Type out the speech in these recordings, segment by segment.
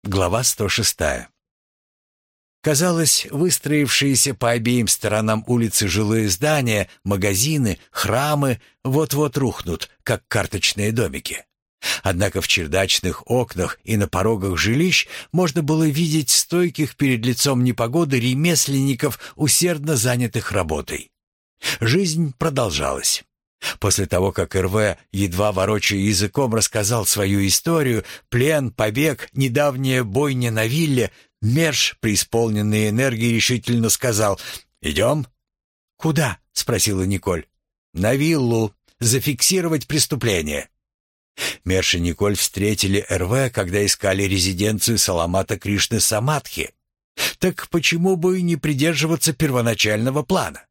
Глава 106. Казалось, выстроившиеся по обеим сторонам улицы жилые здания, магазины, храмы вот-вот рухнут, как карточные домики. Однако в чердачных окнах и на порогах жилищ можно было видеть стойких перед лицом непогоды ремесленников, усердно занятых работой. Жизнь продолжалась. После того, как РВ, едва ворочая языком, рассказал свою историю, плен, побег, недавняя бойня на вилле, Мерш, преисполненный энергии, решительно сказал: «Идем?» «Куда?» — спросила Николь. «На виллу. Зафиксировать преступление». Мерш и Николь встретили РВ, когда искали резиденцию Саламата Кришны Самадхи. Так почему бы и не придерживаться первоначального плана?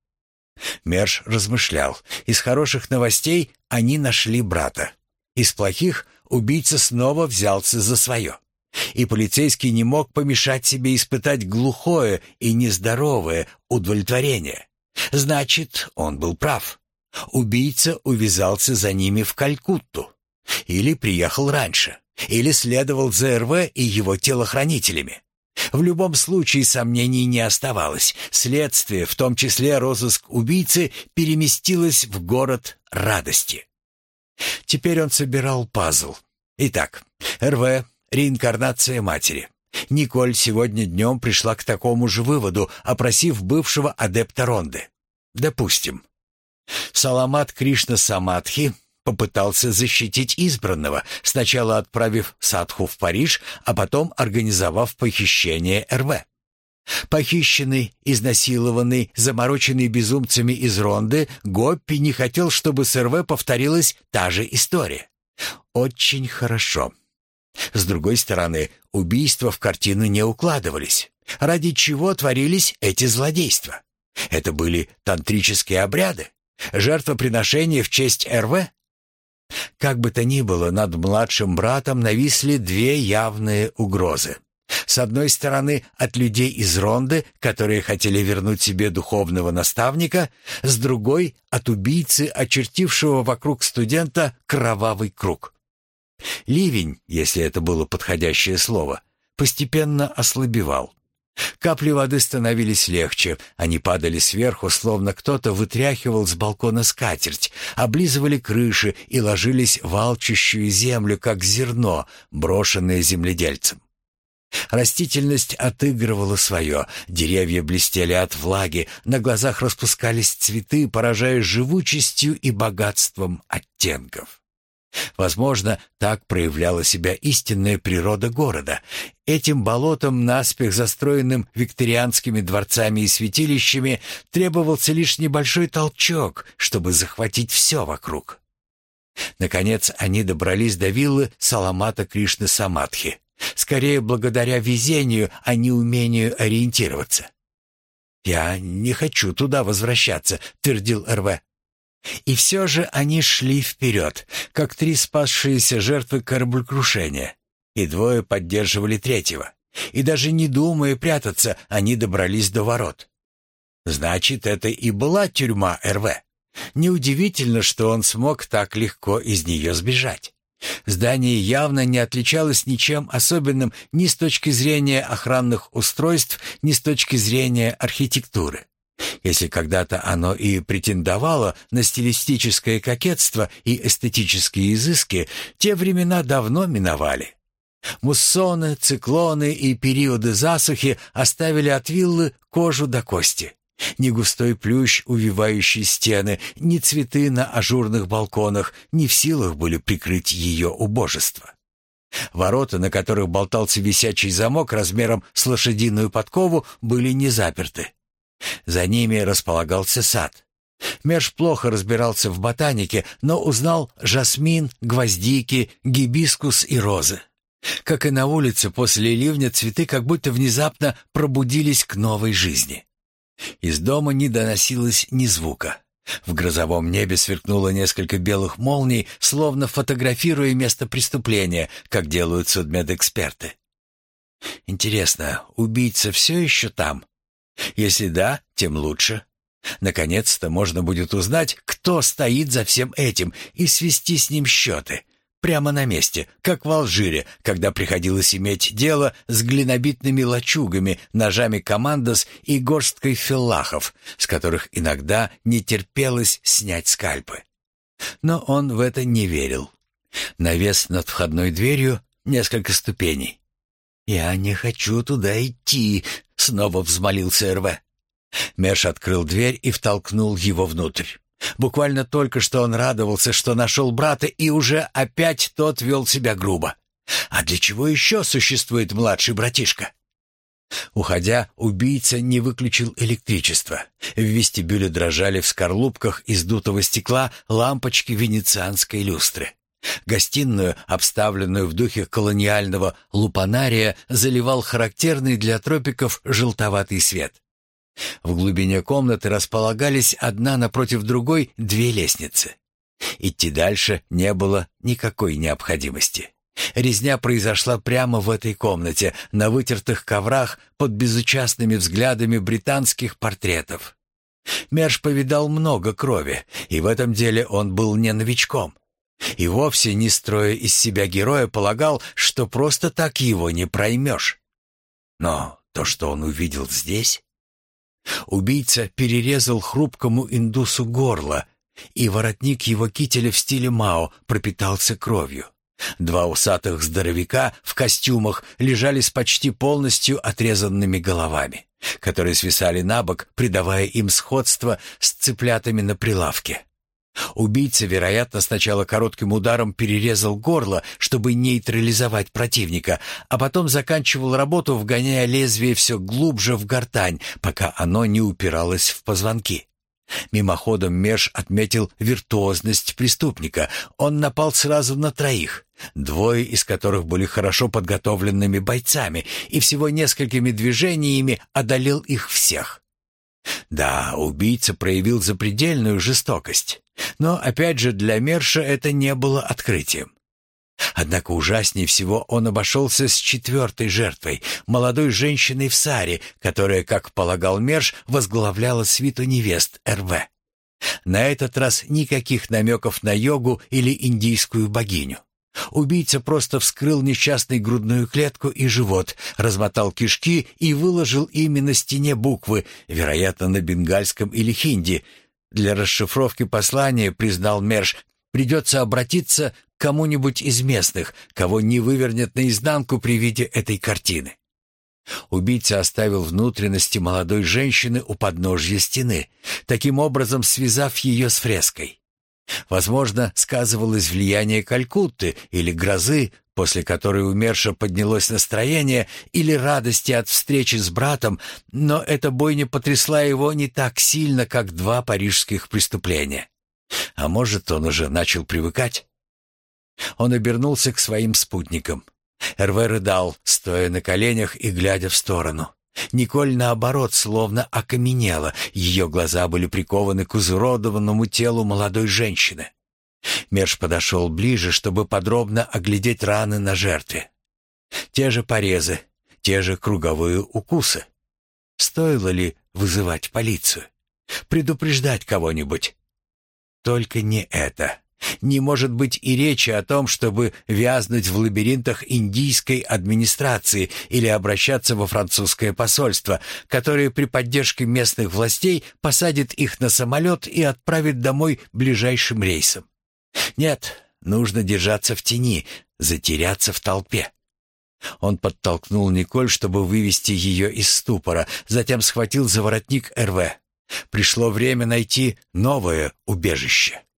Мерш размышлял. Из хороших новостей они нашли брата. Из плохих убийца снова взялся за свое. И полицейский не мог помешать себе испытать глухое и нездоровое удовлетворение. Значит, он был прав. Убийца увязался за ними в Калькутту. Или приехал раньше. Или следовал за РВ и его телохранителями. В любом случае сомнений не оставалось. Следствие, в том числе розыск убийцы, переместилось в город радости. Теперь он собирал пазл. Итак, РВ — реинкарнация матери. Николь сегодня днем пришла к такому же выводу, опросив бывшего адепта Ронды. Допустим. Саламат Кришна Самадхи попытался защитить избранного, сначала отправив Садху в Париж, а потом организовав похищение РВ. Похищенный, изнасилованный, замороченный безумцами из Ронды, Гоппи не хотел, чтобы с РВ повторилась та же история. Очень хорошо. С другой стороны, убийства в картину не укладывались. Ради чего творились эти злодейства? Это были тантрические обряды? Жертвоприношения в честь РВ? Как бы то ни было, над младшим братом нависли две явные угрозы. С одной стороны, от людей из Ронды, которые хотели вернуть себе духовного наставника, с другой — от убийцы, очертившего вокруг студента кровавый круг. Ливень, если это было подходящее слово, постепенно ослабевал. Капли воды становились легче, они падали сверху, словно кто-то вытряхивал с балкона скатерть, облизывали крыши и ложились в алчущую землю, как зерно, брошенное земледельцем. Растительность отыгрывала свое, деревья блестели от влаги, на глазах распускались цветы, поражая живучестью и богатством оттенков. Возможно, так проявляла себя истинная природа города. Этим болотом, наспех застроенным викторианскими дворцами и святилищами, требовался лишь небольшой толчок, чтобы захватить все вокруг. Наконец они добрались до виллы Саламата Кришны Самадхи. Скорее благодаря везению, а не умению ориентироваться. «Я не хочу туда возвращаться», — твердил РВ. И все же они шли вперед, как три спасшиеся жертвы кораблекрушения, и двое поддерживали третьего. И даже не думая прятаться, они добрались до ворот. Значит, это и была тюрьма РВ. Неудивительно, что он смог так легко из нее сбежать. Здание явно не отличалось ничем особенным ни с точки зрения охранных устройств, ни с точки зрения архитектуры. Если когда-то оно и претендовало на стилистическое кокетство и эстетические изыски, те времена давно миновали. Муссоны, циклоны и периоды засухи оставили от виллы кожу до кости. Ни густой плющ, увивающий стены, ни цветы на ажурных балконах не в силах были прикрыть ее убожество. Ворота, на которых болтался висячий замок размером с лошадиную подкову, были не заперты. За ними располагался сад. Мерш плохо разбирался в ботанике, но узнал жасмин, гвоздики, гибискус и розы. Как и на улице, после ливня цветы как будто внезапно пробудились к новой жизни. Из дома не доносилось ни звука. В грозовом небе сверкнуло несколько белых молний, словно фотографируя место преступления, как делают судмедэксперты. Интересно, убийца все еще там? Если да, тем лучше. Наконец-то можно будет узнать, кто стоит за всем этим, и свести с ним счеты. прямо на месте, как в Алжире, когда приходилось иметь дело с глинобитными лачугами, ножами командос и горсткой феллахов, с которых иногда не терпелось снять скальпы. Но он в это не верил. Навес над входной дверью, несколько ступеней. «Я не хочу туда идти», — снова взмолился Эрве. Мерш открыл дверь и втолкнул его внутрь. Буквально только что он радовался, что нашел брата, и уже опять тот вел себя грубо. А для чего еще существует младший братишка? Уходя, убийца не выключил электричество. В вестибюле дрожали в скорлупках из дутого стекла лампочки венецианской люстры. Гостиную, обставленную в духе колониального лупанария, заливал характерный для тропиков желтоватый свет. В глубине комнаты располагались одна напротив другой две лестницы. Идти дальше не было никакой необходимости. Резня произошла прямо в этой комнате, на вытертых коврах под безучастными взглядами британских портретов. Мерш повидал много крови, и в этом деле он был не новичком. И вовсе, не строя из себя героя, полагал, что просто так его не проймешь. Но то, что он увидел здесь... Убийца перерезал хрупкому индусу горло, и воротник его кителя в стиле Мао пропитался кровью. Два усатых здоровяка в костюмах лежали с почти полностью отрезанными головами, которые свисали на бок, придавая им сходство с цыплятами на прилавке. Убийца, вероятно, сначала коротким ударом перерезал горло, чтобы нейтрализовать противника, а потом заканчивал работу, вгоняя лезвие все глубже в гортань, пока оно не упиралось в позвонки. Мимоходом Мерш отметил виртуозность преступника. Он напал сразу на троих, двое из которых были хорошо подготовленными бойцами, и всего несколькими движениями одолел их всех. Да, убийца проявил запредельную жестокость, но опять же для Мерша это не было открытием. Однако ужаснее всего он обошелся с четвертой жертвой, молодой женщиной в саре, которая, как полагал Мерш, возглавляла свиту невест РВ. На этот раз никаких намеков на йогу или индийскую богиню. Убийца просто вскрыл несчастной грудную клетку и живот, размотал кишки и выложил ими на стене буквы, вероятно, на бенгальском или хинди. Для расшифровки послания, признал Мерш, придется обратиться к кому-нибудь из местных, кого не вывернет наизнанку при виде этой картины. Убийца оставил внутренности молодой женщины у подножья стены, таким образом связав ее с фреской. Возможно, сказывалось влияние Калькутты или грозы, после которой у Мерша поднялось настроение, или радости от встречи с братом, но эта бойня потрясла его не так сильно, как два парижских преступления. А может, он уже начал привыкать? Он обернулся к своим спутникам. Эрве рыдал, стоя на коленях и глядя в сторону. Николь, наоборот, словно окаменела, ее глаза были прикованы к изуродованному телу молодой женщины. Мерш подошел ближе, чтобы подробно оглядеть раны на жертве. Те же порезы, те же круговые укусы. Стоило ли вызывать полицию? Предупреждать кого-нибудь? Только не это. Не может быть и речи о том, чтобы вязнуть в лабиринтах индийской администрации или обращаться во французское посольство, которое при поддержке местных властей посадит их на самолет и отправит домой ближайшим рейсом. Нет, нужно держаться в тени, затеряться в толпе. Он подтолкнул Николь, чтобы вывести ее из ступора, затем схватил за воротник РВ. Пришло время найти новое убежище.